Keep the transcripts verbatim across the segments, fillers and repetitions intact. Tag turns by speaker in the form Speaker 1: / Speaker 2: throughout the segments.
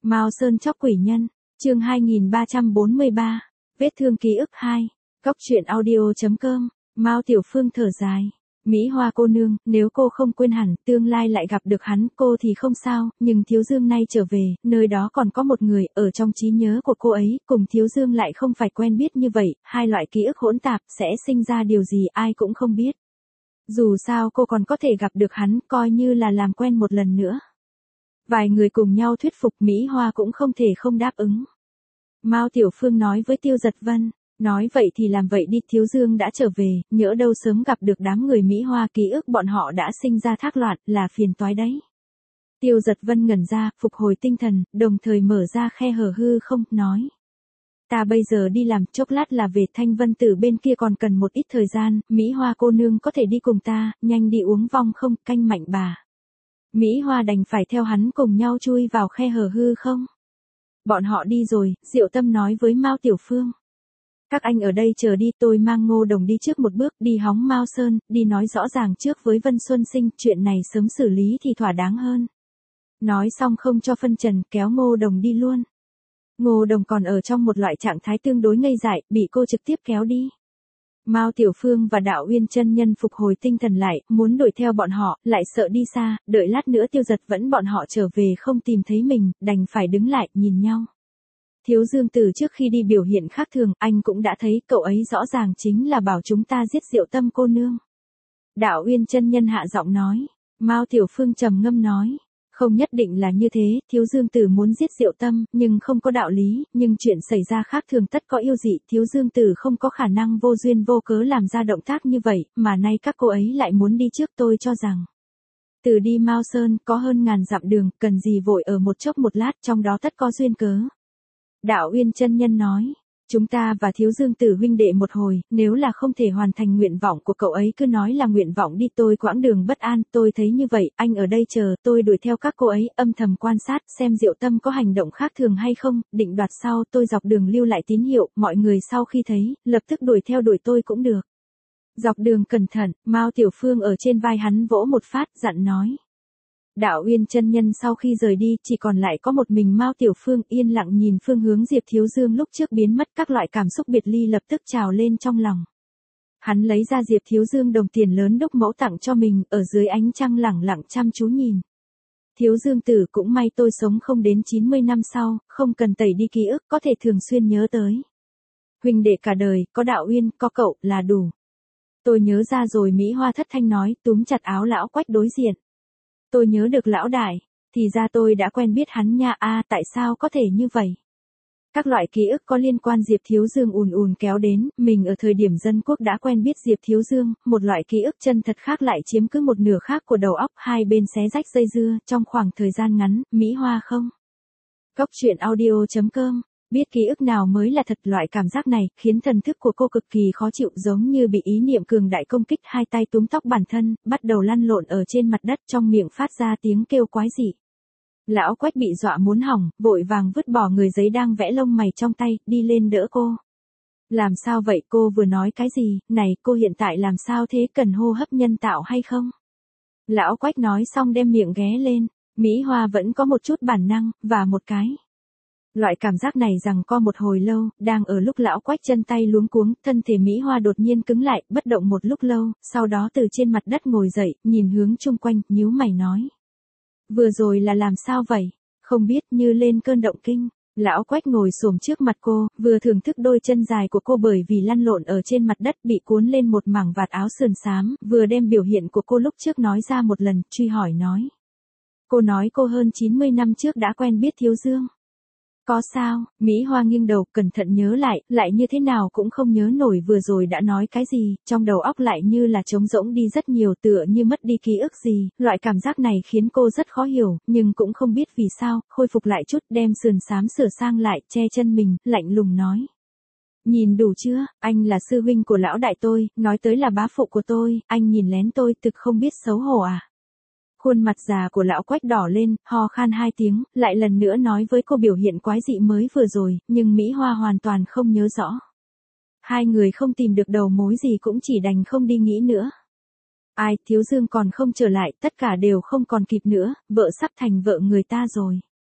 Speaker 1: Mao Sơn chóc quỷ nhân, chương hai nghìn ba trăm bốn mươi ba, vết thương ký ức hai, Cóc truyện audio chấm com, Mao Tiểu Phương thở dài. Mỹ Hoa cô nương, nếu cô không quên hẳn, tương lai lại gặp được hắn, cô thì không sao, nhưng Thiếu Dương nay trở về, nơi đó còn có một người, ở trong trí nhớ của cô ấy, cùng Thiếu Dương lại không phải quen biết như vậy, hai loại ký ức hỗn tạp, sẽ sinh ra điều gì ai cũng không biết. Dù sao cô còn có thể gặp được hắn, coi như là làm quen một lần nữa. Vài người cùng nhau thuyết phục Mỹ Hoa cũng không thể không đáp ứng. Mao Tiểu Phương nói với Tiêu Giật Vân, nói vậy thì làm vậy đi, Thiếu Dương đã trở về, nhỡ đâu sớm gặp được đám người Mỹ Hoa ký ức bọn họ đã sinh ra thác loạn, là phiền toái đấy. Tiêu Giật Vân ngẩn ra, phục hồi tinh thần, đồng thời mở ra khe hở hư không, nói. Ta bây giờ đi làm, chốc lát là về, Thanh Vân Tử bên kia còn cần một ít thời gian, Mỹ Hoa cô nương có thể đi cùng ta, nhanh đi uống vong không, canh mạnh bà. Mỹ Hoa đành phải theo hắn cùng nhau chui vào khe hở hư không. Bọn họ đi rồi, Diệu Tâm nói với Mao Tiểu Phương. Các anh ở đây chờ đi, tôi mang Ngô Đồng đi trước một bước, đi hóng Mao Sơn, đi nói rõ ràng trước với Vân Xuân Sinh, chuyện này sớm xử lý thì thỏa đáng hơn. Nói xong không cho phân trần, kéo Ngô Đồng đi luôn. Ngô Đồng còn ở trong một loại trạng thái tương đối ngây dại, bị cô trực tiếp kéo đi. Mao Tiểu Phương và Đạo Uyên chân nhân phục hồi tinh thần lại, muốn đuổi theo bọn họ, lại sợ đi xa, đợi lát nữa Tiêu Giật vẫn bọn họ trở về không tìm thấy mình, đành phải đứng lại, nhìn nhau. Thiếu Dương từ trước khi đi biểu hiện khác thường, anh cũng đã thấy cậu ấy rõ ràng chính là bảo chúng ta giết Diệu Tâm cô nương. Đạo Uyên chân nhân hạ giọng nói, Mao Tiểu Phương trầm ngâm nói. Không nhất định là như thế, Thiếu Dương Tử muốn giết Diệu Tâm, nhưng không có đạo lý, nhưng chuyện xảy ra khác thường tất có yêu dị, Thiếu Dương Tử không có khả năng vô duyên vô cớ làm ra động tác như vậy, mà nay các cô ấy lại muốn đi trước, tôi cho rằng. Từ đi Mao Sơn, có hơn ngàn dặm đường, cần gì vội ở một chốc một lát, trong đó tất có duyên cớ. Đạo Uyên chân nhân nói. Chúng ta và Thiếu Dương Tử huynh đệ một hồi, nếu là không thể hoàn thành nguyện vọng của cậu ấy cứ nói là nguyện vọng đi, tôi quãng đường bất an, tôi thấy như vậy, anh ở đây chờ, tôi đuổi theo các cô ấy, âm thầm quan sát, xem Diệu Tâm có hành động khác thường hay không, định đoạt sau, tôi dọc đường lưu lại tín hiệu, mọi người sau khi thấy, lập tức đuổi theo đuổi tôi cũng được. Dọc đường cẩn thận, Mao Tiểu Phương ở trên vai hắn vỗ một phát, dặn nói. Đạo Uyên chân nhân sau khi rời đi, chỉ còn lại có một mình Mao Tiểu Phương yên lặng nhìn phương hướng Diệp Thiếu Dương lúc trước biến mất, các loại cảm xúc biệt ly lập tức trào lên trong lòng. Hắn lấy ra Diệp Thiếu Dương đồng tiền lớn đúc mẫu tặng cho mình, ở dưới ánh trăng lẳng lặng chăm chú nhìn. Thiếu Dương Tử cũng may tôi sống không đến chín mươi năm sau, không cần tẩy đi ký ức, có thể thường xuyên nhớ tới. Huynh đệ cả đời, có Đạo Uyên, có cậu, là đủ. Tôi nhớ ra rồi, Mỹ Hoa thất thanh nói, túm chặt áo Lão Quách đối diện. Tôi nhớ được lão đại, thì ra tôi đã quen biết hắn nha, a, tại sao có thể như vậy? Các loại ký ức có liên quan Diệp Thiếu Dương ùn ùn kéo đến, mình ở thời điểm dân quốc đã quen biết Diệp Thiếu Dương, một loại ký ức chân thật khác lại chiếm cứ một nửa khác của đầu óc, hai bên xé rách dây dưa, trong khoảng thời gian ngắn, Mỹ Hoa không? Cóc truyện audio chấm com. Biết ký ức nào mới là thật, loại cảm giác này khiến thần thức của cô cực kỳ khó chịu, giống như bị ý niệm cường đại công kích, hai tay túm tóc bản thân, bắt đầu lăn lộn ở trên mặt đất, trong miệng phát ra tiếng kêu quái dị. Lão Quách bị dọa muốn hỏng, vội vàng vứt bỏ người giấy đang vẽ lông mày trong tay, đi lên đỡ cô. Làm sao vậy, cô vừa nói cái gì, này cô hiện tại làm sao thế, cần hô hấp nhân tạo hay không? Lão Quách nói xong đem miệng ghé lên, Mỹ Hoa vẫn có một chút bản năng, và một cái. Loại cảm giác này giằng co một hồi lâu, đang ở lúc Lão Quách chân tay luống cuống, thân thể Mỹ Hoa đột nhiên cứng lại, bất động một lúc lâu, sau đó từ trên mặt đất ngồi dậy, nhìn hướng chung quanh, nhíu mày nói. Vừa rồi là làm sao vậy? Không biết, như lên cơn động kinh. Lão Quách ngồi xổm trước mặt cô, vừa thưởng thức đôi chân dài của cô bởi vì lăn lộn ở trên mặt đất bị cuốn lên một mảng vạt áo sườn xám, vừa đem biểu hiện của cô lúc trước nói ra một lần, truy hỏi nói. Cô nói cô hơn chín mươi năm trước đã quen biết Thiếu Dương. Có sao? Mỹ Hoa nghiêng đầu, cẩn thận nhớ lại, lại như thế nào cũng không nhớ nổi vừa rồi đã nói cái gì, trong đầu óc lại như là trống rỗng đi rất nhiều, tựa như mất đi ký ức gì, loại cảm giác này khiến cô rất khó hiểu, nhưng cũng không biết vì sao, khôi phục lại chút, đem sườn xám sửa sang lại, che chân mình, lạnh lùng nói. Nhìn đủ chưa, anh là sư huynh của lão đại tôi, nói tới là bá phụ của tôi, anh nhìn lén tôi, thực không biết xấu hổ à? Khuôn mặt già của Lão Quách đỏ lên, ho khan hai tiếng, lại lần nữa nói với cô biểu hiện quái dị mới vừa rồi, nhưng Mỹ Hoa hoàn toàn không nhớ rõ. Hai người không tìm được đầu mối gì cũng chỉ đành không đi nghĩ nữa. Ai, Thiếu Dương còn không trở lại, tất cả đều không còn kịp nữa, vợ sắp thành vợ người ta rồi.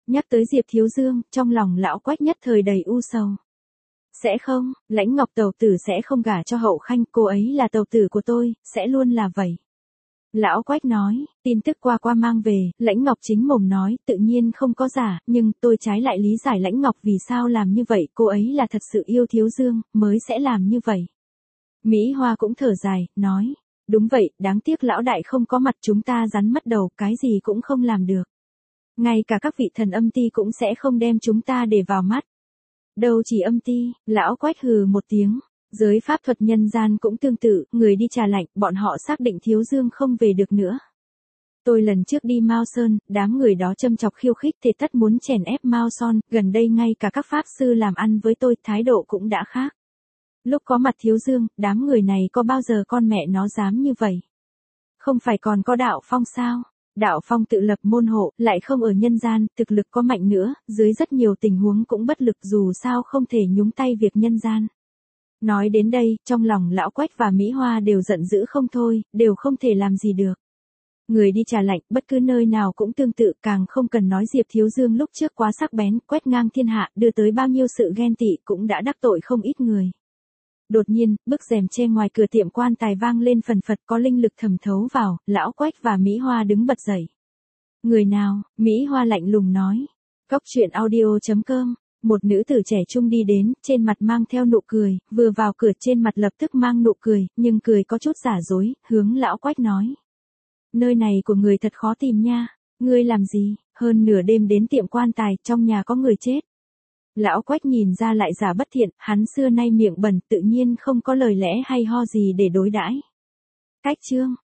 Speaker 1: Nhắc tới Diệp Thiếu Dương, trong lòng lão Quách nhất thời đầy u sầu. Sẽ không, Lãnh Ngọc tàu tử sẽ không gả cho Hậu Khanh, cô ấy là tàu tử của tôi, sẽ luôn là vậy. Lão Quách nói, tin tức qua qua mang về, Lãnh Ngọc chính mồm nói, tự nhiên không có giả, nhưng tôi trái lại lý giải Lãnh Ngọc vì sao làm như vậy, cô ấy là thật sự yêu Thiếu Dương, mới sẽ làm như vậy. Mỹ Hoa cũng thở dài, nói, đúng vậy, đáng tiếc lão đại không có mặt, chúng ta rắn mất đầu, cái gì cũng không làm được. Ngay cả các vị thần âm ti cũng sẽ không đem chúng ta để vào mắt. Đâu chỉ âm ti, lão Quách hừ một tiếng. Giới pháp thuật nhân gian cũng tương tự, người đi trà lạnh, bọn họ xác định Thiếu Dương không về được nữa. Tôi lần trước đi Mao Sơn, đám người đó châm chọc khiêu khích thì tất muốn chèn ép Mao Son, gần đây ngay cả các pháp sư làm ăn với tôi, thái độ cũng đã khác. Lúc có mặt Thiếu Dương, đám người này có bao giờ con mẹ nó dám như vậy? Không phải còn có Đạo Phong sao? Đạo Phong tự lập môn hộ, lại không ở nhân gian, thực lực có mạnh nữa, dưới rất nhiều tình huống cũng bất lực, dù sao không thể nhúng tay việc nhân gian. Nói đến đây, trong lòng lão Quách và Mỹ Hoa đều giận dữ không thôi, đều không thể làm gì được. Người đi trà lạnh, bất cứ nơi nào cũng tương tự, càng không cần nói Diệp Thiếu Dương lúc trước quá sắc bén, quét ngang thiên hạ, đưa tới bao nhiêu sự ghen tị, cũng đã đắc tội không ít người. Đột nhiên, bức rèm che ngoài cửa tiệm quan tài vang lên phần phật, có linh lực thẩm thấu vào, lão Quách và Mỹ Hoa đứng bật dậy. Người nào? Mỹ Hoa lạnh lùng nói. Cóc truyện audio chấm com. Một nữ tử trẻ trung đi đến, trên mặt mang theo nụ cười, vừa vào cửa trên mặt lập tức mang nụ cười, nhưng cười có chút giả dối, hướng lão Quách nói. Nơi này của người thật khó tìm nha, ngươi làm gì, hơn nửa đêm đến tiệm quan tài, trong nhà có người chết. Lão Quách nhìn ra lại giả bất thiện, hắn xưa nay miệng bẩn, tự nhiên không có lời lẽ hay ho gì để đối đãi. Cách chương.